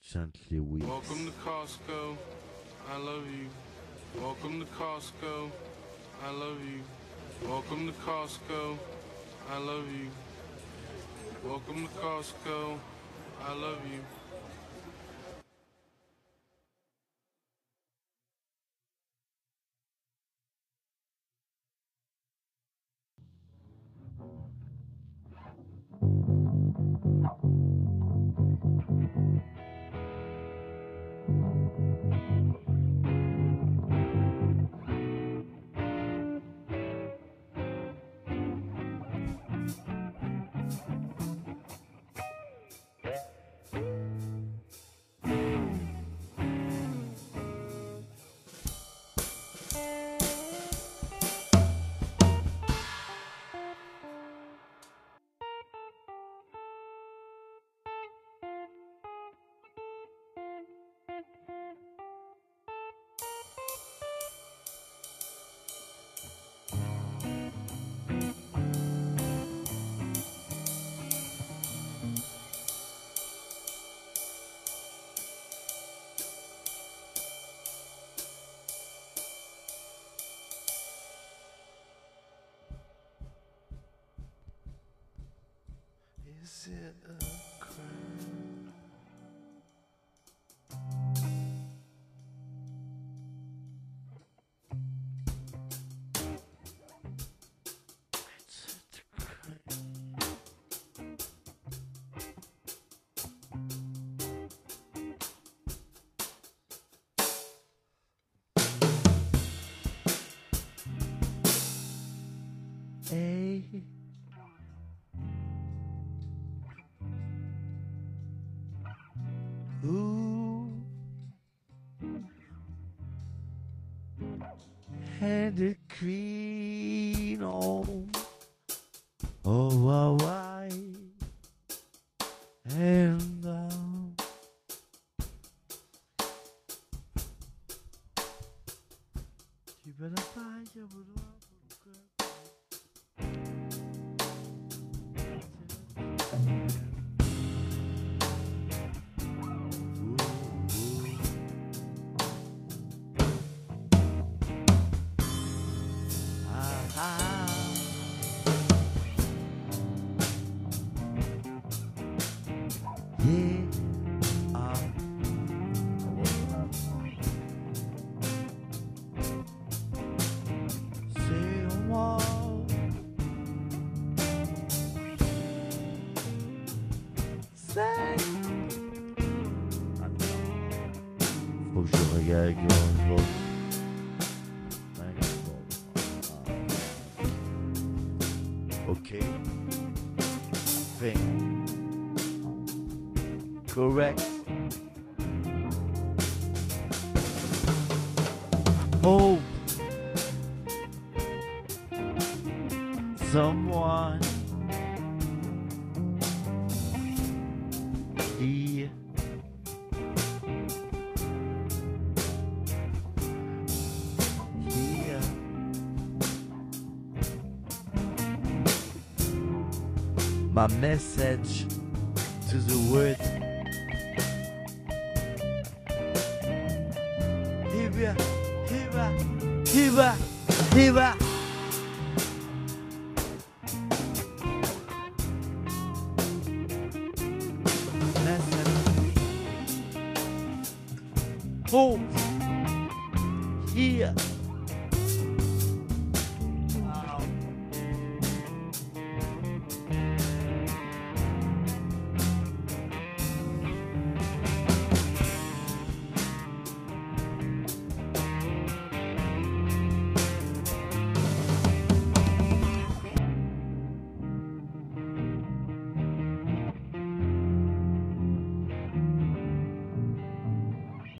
gently weeps. Welcome to Costco. I love you. Welcome to Costco. I love you. Welcome to Costco. I love you. Welcome to Costco. I love you. Is it a crime? Is it a crime? Hey. Who had the queen on Hawaii and you better find your Faut que je regarde l'autre. Okay. Thing. Correct. Hope. Someone. Here. My message to the world. Hiba, hiba, hiba, hiba. Message. Hope. Here.